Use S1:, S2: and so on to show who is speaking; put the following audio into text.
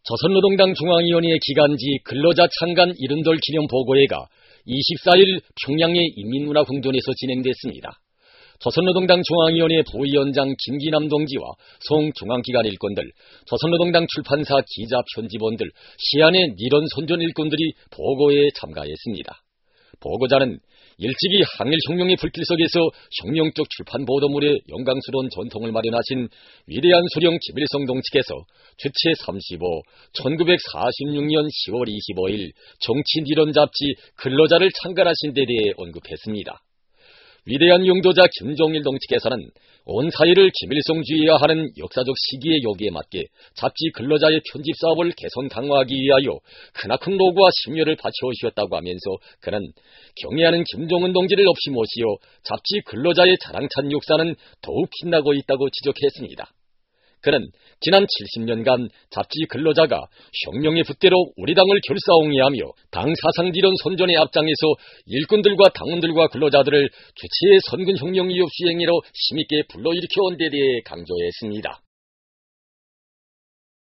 S1: 조선노동당 중앙위원회 기간지 근로자 창간 이른돌 기념 보고회가 24일 평양의 인민문화궁전에서 진행됐습니다. 조선노동당 중앙위원회 부위원장 김기남 동지와 송 중앙기관 일꾼들, 조선노동당 출판사 기자 편집원들, 시안의 니런 선전 일꾼들이 보고회에 참가했습니다. 보고자는 일찍이 항일혁명의 불길 속에서 혁명적 출판 보도물에 영광스러운 전통을 마련하신 위대한 수령 김일성 동지께서 주체 35, 1946년 10월 25일 정치니런 잡지 근로자를 창간하신 데 대해 언급했습니다. 위대한 용도자 김종일 동지께서는 온 사회를 김일성주의화 하는 역사적 시기의 요기에 맞게 잡지 근로자의 편집 사업을 개선 강화하기 위하여 크나큰 노고와 심려를 바쳐오셨다고 하면서 그는 경애하는 김종은 동지를 없이 모시어 잡지 근로자의 자랑찬 역사는 더욱 빛나고 있다고 지적했습니다. 그는 지난 70년간 잡지 근로자가 혁명의 붓대로 우리 당을 결사옹이하며 당 사상지론 선전의 앞장에서 일꾼들과 당원들과 근로자들을 주체의 선근혁명 이업 수행으로 힘있게 불러일으켜온 데 대해 강조했습니다.